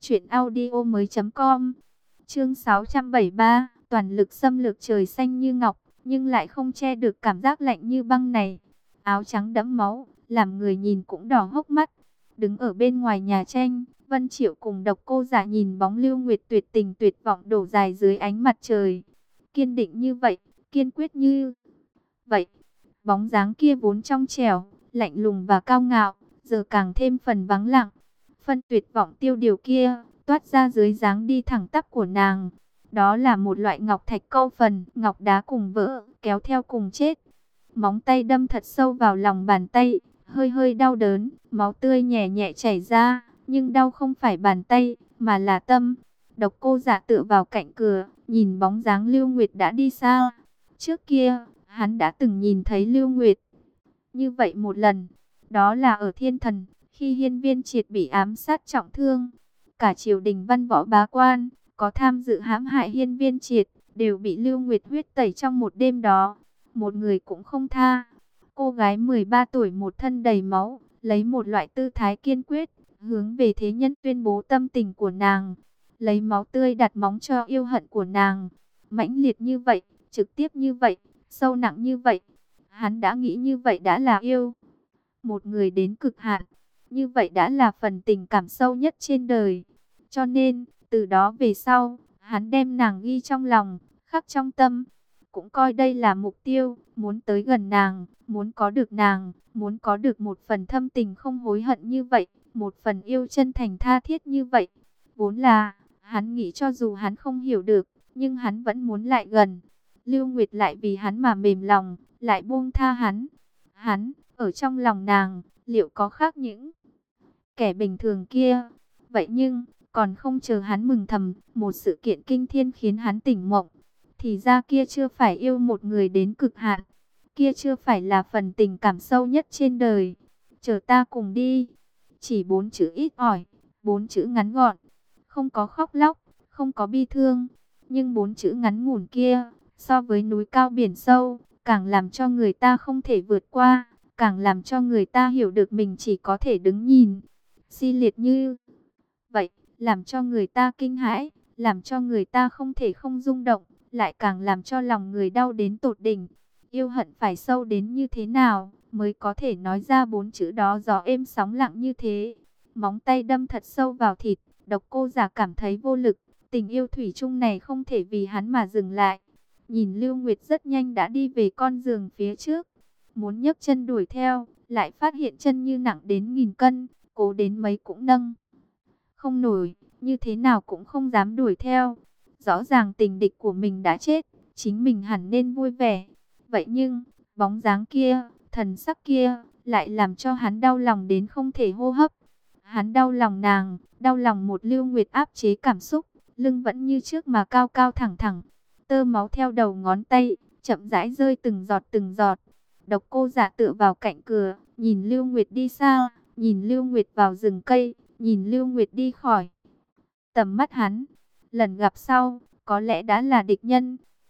truyệnaudiomoi.com. Chương 673, toàn lực xâm lược trời xanh như ngọc, nhưng lại không che được cảm giác lạnh như băng này. Áo trắng đẫm máu, làm người nhìn cũng đỏ hốc mắt. Đứng ở bên ngoài nhà tranh, Vân Triệu cùng Độc Cô Giả nhìn bóng Lưu Nguyệt tuyệt tình tuyệt vọng đổ dài dưới ánh mặt trời. Kiên định như vậy, kiên quyết như vậy. Bóng dáng kia vốn trong trẻo, lạnh lùng và cao ngạo, giờ càng thêm phần vắng lặng. Phân tuyệt vọng tiêu điều kia toát ra dưới dáng đi thẳng tắp của nàng. Đó là một loại ngọc thạch câu phần, ngọc đá cùng vỡ, kéo theo cùng chết. Móng tay đâm thật sâu vào lòng bàn tay, hơi hơi đau đớn, máu tươi nhẹ nhẹ chảy ra, nhưng đau không phải bàn tay, mà là tâm. Độc Cô Giả tựa vào cạnh cửa, nhìn bóng dáng Lưu Nguyệt đã đi xa. Trước kia, hắn đã từng nhìn thấy Lưu Nguyệt như vậy một lần, đó là ở Thiên Thần, khi Hiên Viên Triệt bị ám sát trọng thương. Cả triều đình văn võ bá quan, có tham dự hãm hại Hiên Viên Triệt, đều bị Lưu Nguyệt huyết tẩy trong một đêm đó. Một người cũng không tha. Cô gái 13 tuổi một thân đầy máu, lấy một loại tư thái kiên quyết, hướng về thế nhân tuyên bố tâm tình của nàng. Lấy máu tươi đặt móng cho yêu hận của nàng. Mãnh liệt như vậy, trực tiếp như vậy, sâu nặng như vậy. Hắn đã nghĩ như vậy đã là yêu. Một người đến cực hạn, như vậy đã là phần tình cảm sâu nhất trên đời. Cho nên, từ đó về sau, hắn đem nàng ghi trong lòng, khắc trong tâm. Cũng coi đây là mục tiêu, muốn tới gần nàng, muốn có được nàng, muốn có được một phần thâm tình không hối hận như vậy, một phần yêu chân thành tha thiết như vậy. Vốn là, hắn nghĩ cho dù hắn không hiểu được, nhưng hắn vẫn muốn lại gần. Lưu Nguyệt lại vì hắn mà mềm lòng, lại buông tha hắn. Hắn, ở trong lòng nàng, liệu có khác những kẻ bình thường kia? Vậy nhưng, còn không chờ hắn mừng thầm, một sự kiện kinh thiên khiến hắn tỉnh mộng. Thì ra kia chưa phải yêu một người đến cực hạn, kia chưa phải là phần tình cảm sâu nhất trên đời. Chờ ta cùng đi. Chỉ 4 chữ ít ỏi, 4 chữ ngắn gọn, không có khóc lóc, không có bi thương, nhưng 4 chữ ngắn ngủn kia, so với núi cao biển sâu, càng làm cho người ta không thể vượt qua, càng làm cho người ta hiểu được mình chỉ có thể đứng nhìn. Si liệt như vậy, làm cho người ta kinh hãi, làm cho người ta không thể không rung động, lại càng làm cho lòng người đau đến tột đỉnh. Yêu hận phải sâu đến như thế nào, mới có thể nói ra 4 chữ đó gió êm sóng lặng như thế. Móng tay đâm thật sâu vào thịt, Độc Cô Giả cảm thấy vô lực. Tình yêu thủy chung này không thể vì hắn mà dừng lại. Nhìn Lưu Nguyệt rất nhanh đã đi về con giường phía trước. Muốn nhấc chân đuổi theo, lại phát hiện chân như nặng đến 1000 cân, cố đến mấy cũng nâng không nổi, như thế nào cũng không dám đuổi theo. Rõ ràng tình địch của mình đã chết, chính mình hẳn nên vui vẻ. Vậy nhưng, bóng dáng kia, thần sắc kia, lại làm cho hắn đau lòng đến không thể hô hấp. Hắn đau lòng nàng, đau lòng một Lưu Nguyệt áp chế cảm xúc, lưng vẫn như trước mà cao cao thẳng thẳng. Tơ máu theo đầu ngón tay, chậm rãi rơi từng giọt từng giọt. Độc Cô Giả tựa vào cạnh cửa, nhìn Lưu Nguyệt đi xa, nhìn Lưu Nguyệt vào rừng cây, nhìn Lưu Nguyệt đi khỏi tầm mắt hắn. Lần gặp sau, có lẽ đã là địch nhân.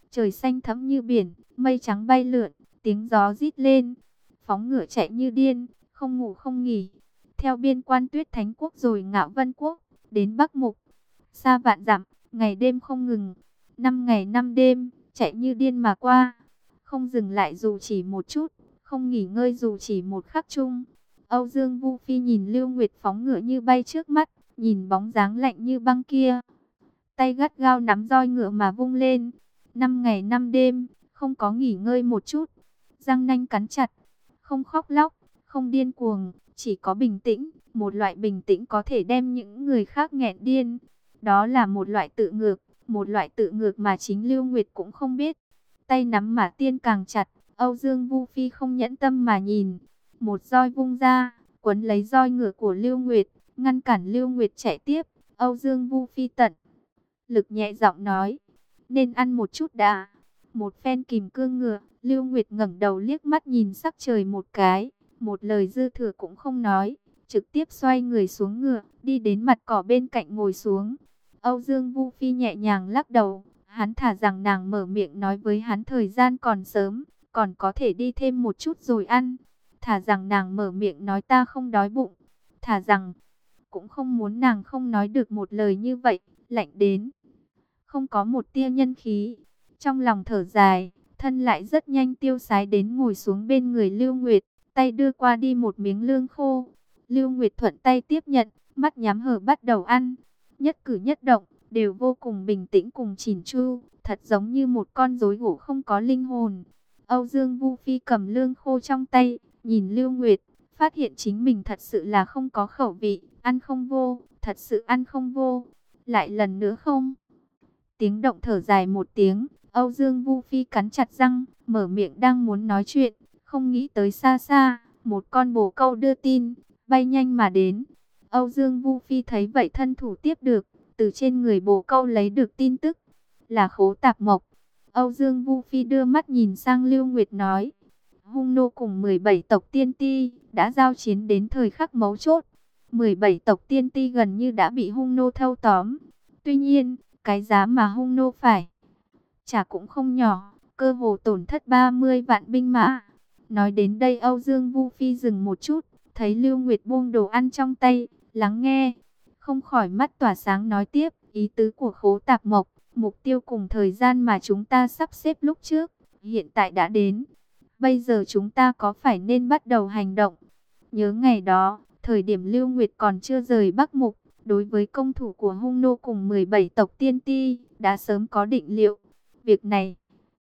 Trời xanh thẫm như biển, mây trắng bay lượn, tiếng gió rít lên. Phóng ngựa chạy như điên, không ngủ không nghỉ. Theo biên quan Tuyết Thánh Quốc rồi Ngạo Vân Quốc, đến Bắc Mục. Xa vạn dặm, ngày đêm không ngừng. 5 ngày 5 đêm, chạy như điên mà qua. Không dừng lại dù chỉ một chút, không nghỉ ngơi dù chỉ một khắc chung. Âu Dương Vu Phi nhìn Lưu Nguyệt phóng ngựa như bay trước mắt, nhìn bóng dáng lạnh như băng kia. Tay gắt gao nắm roi ngựa mà vung lên. 5 ngày 5 đêm, không có nghỉ ngơi một chút. Răng nanh cắn chặt, không khóc lóc, không điên cuồng, chỉ có bình tĩnh. Một loại bình tĩnh có thể đem những người khác nghẹn điên. Đó là một loại tự ngược mà chính Lưu Nguyệt cũng không biết. Tay nắm Mã Tiên càng chặt, Âu Dương Vu Phi không nhẫn tâm mà nhìn. Một roi vung ra, quấn lấy roi ngựa của Lưu Nguyệt, ngăn cản Lưu Nguyệt chạy tiếp. Âu Dương Vu Phi tận lực nhẹ giọng nói, nên ăn một chút đã. Một phen kìm cương ngựa, Lưu Nguyệt ngẩng đầu liếc mắt nhìn sắc trời một cái, một lời dư thừa cũng không nói, trực tiếp xoay người xuống ngựa, đi đến mặt cỏ bên cạnh ngồi xuống. Âu Dương Vu Phi nhẹ nhàng lắc đầu, hắn thả rằng nàng mở miệng nói với hắn thời gian còn sớm, còn có thể đi thêm một chút rồi ăn. Thả rằng nàng mở miệng nói ta không đói bụng, thả rằng cũng không muốn nàng không nói được một lời như vậy, lạnh đến không có một tia nhân khí. Trong lòng thở dài, thân lại rất nhanh tiêu sái đến ngồi xuống bên người Lưu Nguyệt, tay đưa qua đi một miếng lương khô. Lưu Nguyệt thuận tay tiếp nhận, mắt nhắm hờ bắt đầu ăn. Nhất cử nhất động đều vô cùng bình tĩnh cùng chỉn chu, thật giống như một con rối gỗ không có linh hồn. Âu Dương Vu Phi cầm lương khô trong tay, nhìn Lưu Nguyệt, phát hiện chính mình thật sự là không có khẩu vị, ăn không vô, thật sự ăn không vô. Lại lần nữa không. Tiếng động thở dài một tiếng, Âu Dương Vu Phi cắn chặt răng, mở miệng đang muốn nói chuyện, không nghĩ tới xa xa, một con bồ câu đưa tin, bay nhanh mà đến. Âu Dương Vu Phi thấy vậy thân thủ tiếp được, từ trên người bồ câu lấy được tin tức, là Khố Tạp Mộc. Âu Dương Vu Phi đưa mắt nhìn sang Lưu Nguyệt nói, Hung nô cùng 17 tộc tiên ti, đã giao chiến đến thời khắc mấu chốt. 17 tộc tiên ti gần như đã bị Hung nô thâu tóm. Tuy nhiên, cái giá mà Hung nô phải trả cũng không nhỏ, cơ hồ tổn thất 30 vạn binh mã. Nói đến đây Âu Dương Vu Phi dừng một chút, thấy Lưu Nguyệt buông đồ ăn trong tay, lắng nghe, không khỏi mắt tỏa sáng nói tiếp, ý tứ của Khố Tạp Mộc, mục tiêu cùng thời gian mà chúng ta sắp xếp lúc trước, hiện tại đã đến. Bây giờ chúng ta có phải nên bắt đầu hành động? Nhớ ngày đó, thời điểm Lưu Nguyệt còn chưa rời Bắc Mục, đối với công thủ của Hung nô cùng 17 tộc tiên ti, đã sớm có định liệu. Việc này,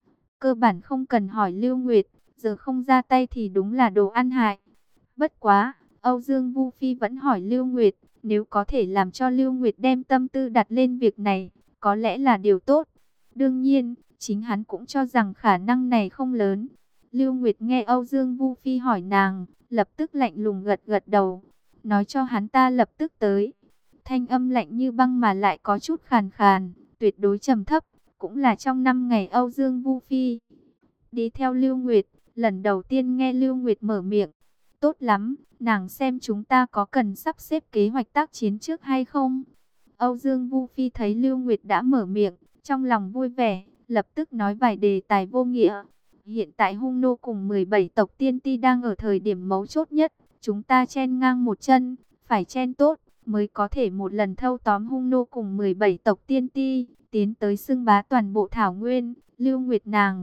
cơ bản không cần hỏi Lưu Nguyệt, giờ không ra tay thì đúng là đồ ăn hại. Bất quá, Âu Dương Vu Phi vẫn hỏi Lưu Nguyệt, nếu có thể làm cho Lưu Nguyệt đem tâm tư đặt lên việc này, có lẽ là điều tốt. Đương nhiên, chính hắn cũng cho rằng khả năng này không lớn. Lưu Nguyệt nghe Âu Dương Vu Phi hỏi nàng, lập tức lạnh lùng gật gật đầu, nói cho hắn ta lập tức tới. Thanh âm lạnh như băng mà lại có chút khàn khàn, tuyệt đối trầm thấp, cũng là trong 5 ngày Âu Dương Vu Phi đi theo Lưu Nguyệt, lần đầu tiên nghe Lưu Nguyệt mở miệng. Tốt lắm, nàng xem chúng ta có cần sắp xếp kế hoạch tác chiến trước hay không? Âu Dương Vu Phi thấy Lưu Nguyệt đã mở miệng, trong lòng vui vẻ, lập tức nói vài đề tài vô nghĩa. Hiện tại Hung nô cùng 17 tộc tiên ti đang ở thời điểm mấu chốt nhất, chúng ta chen ngang một chân, phải chen tốt, mới có thể một lần thâu tóm Hung nô cùng 17 tộc tiên ti, tiến tới xưng bá toàn bộ thảo nguyên. Lưu Nguyệt nàng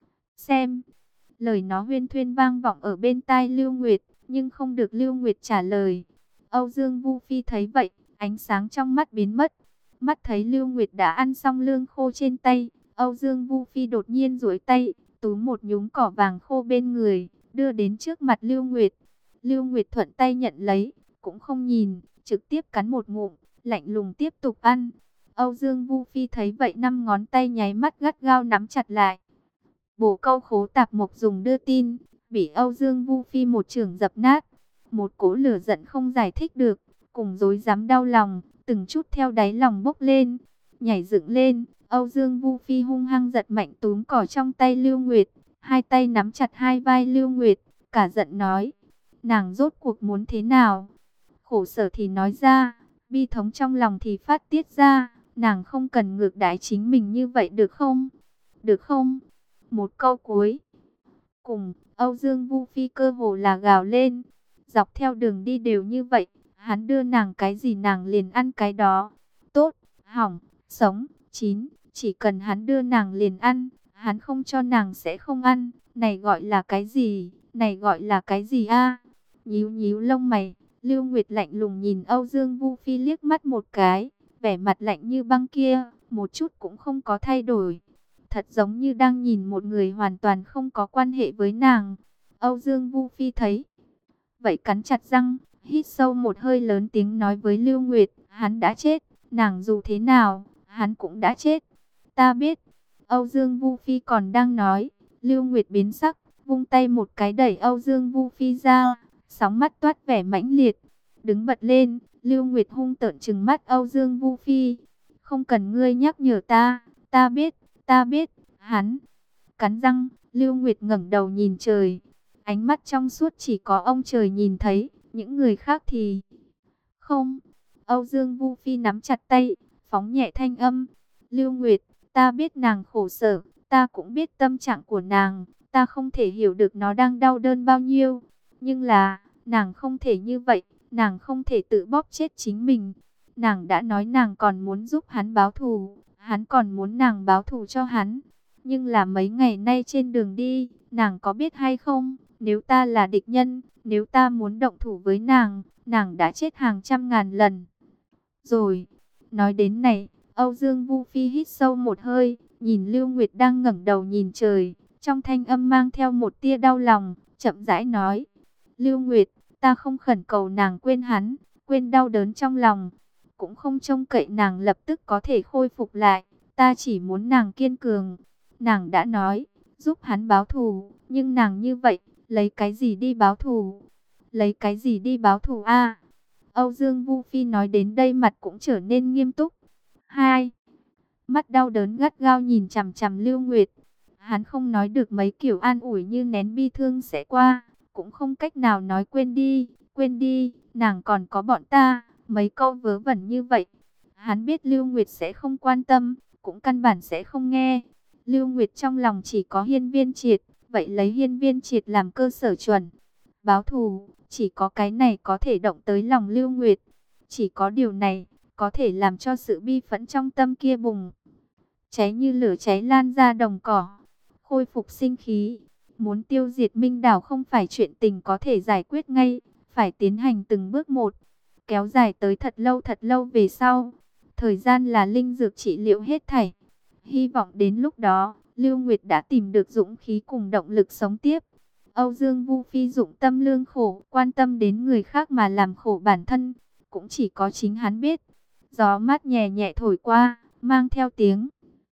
xem, lời nó huyên thuyên vang vọng ở bên tai Lưu Nguyệt, nhưng không được Lưu Nguyệt trả lời. Âu Dương Vu Phi thấy vậy, ánh sáng trong mắt biến mất, mắt thấy Lưu Nguyệt đã ăn xong lương khô trên tay, Âu Dương Vu Phi đột nhiên duỗi tay, túm một nhúm cỏ vàng khô bên người, đưa đến trước mặt Lưu Nguyệt. Lưu Nguyệt thuận tay nhận lấy, cũng không nhìn, trực tiếp cắn một ngụm, lạnh lùng tiếp tục ăn. Âu Dương Vu Phi thấy vậy 5 ngón tay nháy mắt gắt gao nắm chặt lại. Bồ câu Khố Tạp Mộc dùng đưa tin, bị Âu Dương Vu Phi một chưởng dập nát. Một cỗ lửa giận không giải thích được, cùng rối rắm đau lòng, từng chút theo đáy lòng bốc lên, nhảy dựng lên. Âu Dương Vu Phi hung hăng giật mạnh túm cỏ trong tay Lưu Nguyệt, hai tay nắm chặt hai vai Lưu Nguyệt, cả giận nói, nàng rốt cuộc muốn thế nào? Khổ sở thì nói ra, bi thống trong lòng thì phát tiết ra, nàng không cần ngược đãi chính mình như vậy được không? được không? Một câu cuối cùng, Âu Dương Vu Phi cơ hồ là gào lên. Dọc theo đường đi đều như vậy, hắn đưa nàng cái gì nàng liền ăn cái đó. Tốt, hỏng, sống, chín, chỉ cần hắn đưa nàng liền ăn, hắn không cho nàng sẽ không ăn. Này gọi là cái gì? Này gọi là cái gì a? Nhíu nhíu lông mày, Lưu Nguyệt lạnh lùng nhìn Âu Dương Vu Phi liếc mắt một cái, vẻ mặt lạnh như băng kia, một chút cũng không có thay đổi. Thật giống như đang nhìn một người hoàn toàn không có quan hệ với nàng. Âu Dương Vu Phi thấy vậy cắn chặt răng, hít sâu một hơi lớn tiếng nói với Lưu Nguyệt, hắn đã chết, nàng dù thế nào, hắn cũng đã chết. Ta biết. Âu Dương Vu Phi còn đang nói, Lưu Nguyệt biến sắc, vung tay một cái đẩy Âu Dương Vu Phi ra, sóng mắt toát vẻ mãnh liệt. Đứng bật lên, Lưu Nguyệt hung tợn trừng mắt Âu Dương Vu Phi. Không cần ngươi nhắc nhở ta biết, ta biết, hắn. Cắn răng, Lưu Nguyệt ngẩng đầu nhìn trời. Ánh mắt trong suốt chỉ có ông trời nhìn thấy, những người khác thì không. Âu Dương Vu Phi nắm chặt tay, phóng nhẹ thanh âm. Lưu Nguyệt, ta biết nàng khổ sở, ta cũng biết tâm trạng của nàng, ta không thể hiểu được nó đang đau đớn bao nhiêu. Nhưng là, nàng không thể như vậy, nàng không thể tự bóp chết chính mình. Nàng đã nói nàng còn muốn giúp hắn báo thù, hắn còn muốn nàng báo thù cho hắn. Nhưng là mấy ngày nay trên đường đi, nàng có biết hay không, nếu ta là địch nhân, nếu ta muốn động thủ với nàng, nàng đã chết hàng trăm ngàn lần. Rồi, nói đến này, Âu Dương Vu Phi hít sâu một hơi, nhìn Lưu Nguyệt đang ngẩng đầu nhìn trời, trong thanh âm mang theo một tia đau lòng, chậm rãi nói. Lưu Nguyệt, ta không khẩn cầu nàng quên hắn, quên đau đớn trong lòng, cũng không trông cậy nàng lập tức có thể khôi phục lại, ta chỉ muốn nàng kiên cường. Nàng đã nói, giúp hắn báo thù, nhưng nàng như vậy, lấy cái gì đi báo thù? Lấy cái gì đi báo thù a? Âu Dương Vu Phi nói đến đây mặt cũng trở nên nghiêm túc. Hai, mắt đau đớn gắt gao nhìn chằm chằm Lưu Nguyệt. Hắn không nói được mấy kiểu an ủi như nén bi thương sẽ qua, cũng không cách nào nói quên đi, nàng còn có bọn ta, mấy câu vớ vẩn như vậy. Hắn biết Lưu Nguyệt sẽ không quan tâm, cũng căn bản sẽ không nghe. Lưu Nguyệt trong lòng chỉ có Hiên Viên Triệt, vậy lấy Hiên Viên Triệt làm cơ sở chuẩn. Báo thù, chỉ có cái này có thể động tới lòng Lưu Nguyệt. Chỉ có điều này, có thể làm cho sự bi phẫn trong tâm kia bùng cháy như lửa cháy lan ra đồng cỏ, khôi phục sinh khí. Muốn tiêu diệt Minh Đảo không phải chuyện tình có thể giải quyết ngay, phải tiến hành từng bước một, kéo dài tới thật lâu về sau. Thời gian là linh dược trị liệu hết thảy. Hy vọng đến lúc đó, Lưu Nguyệt đã tìm được dũng khí cùng động lực sống tiếp. Âu Dương Vu Phi dụng tâm lương khổ, quan tâm đến người khác mà làm khổ bản thân, cũng chỉ có chính hắn biết. Gió mát nhẹ nhẹ thổi qua, mang theo tiếng